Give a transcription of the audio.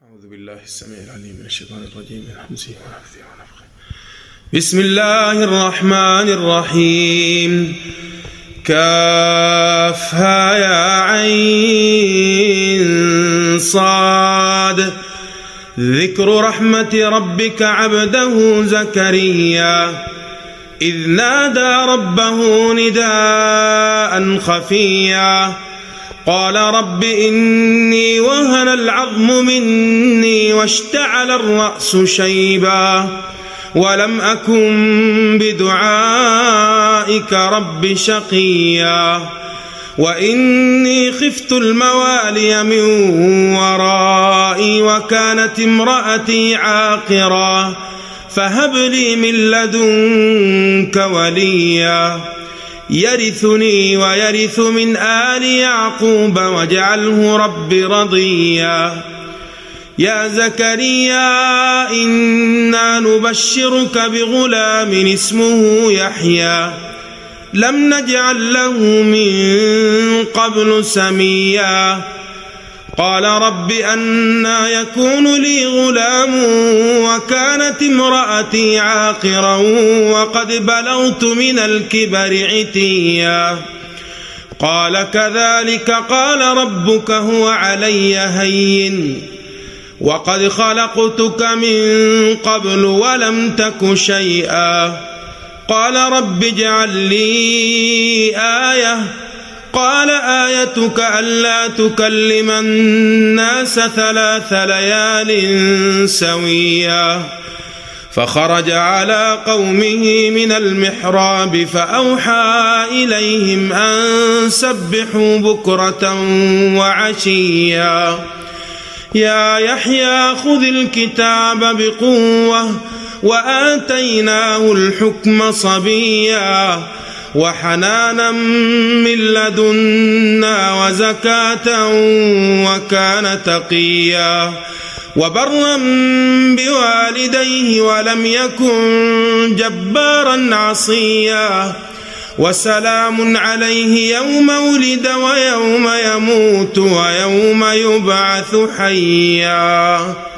أعوذ بالله السميع العليم من الشيطان الرجيم من همزه ونفثه ونفخه. بسم الله الرحمن الرحيم. كافها يا عين صاد. ذكر رحمة ربك عبده زكريا إذ نادى ربه نداء خفيا قال رب إني وهن العظم مني واشتعل الرأس شيبا ولم أكن بدعائك رب شقيا وإني خفت الموالي من ورائي وكانت امرأتي عاقرا فهب لي من لدنك وليا يرثني ويرث من آل يعقوب واجعله رب رضيا. يا زكريا إنا نبشرك بغلام اسمه يحيى لم نجعل له من قبل سميا قال رب أنى يكون لي غلام وكانت امرأتي عاقرا وقد بلغت من الكبر عتيا قال كذلك قال ربك هو علي هين وقد خلقتك من قبل ولم تك شيئا قال رب اجعل لي آية قال آيتك ألا تكلم الناس 3 ليال سويا فخرج على قومه من المحراب فأوحى إليهم أن سبحوا بكرة وعشيا يا يحيى خذ الكتاب بقوة وآتيناه الحكم صبيا وحنانا من لدنا وزكاة وكان تقيا وبرا بوالديه ولم يكن جبارا عصيا وسلام عليه يوم ولد ويوم يموت ويوم يبعث حيا.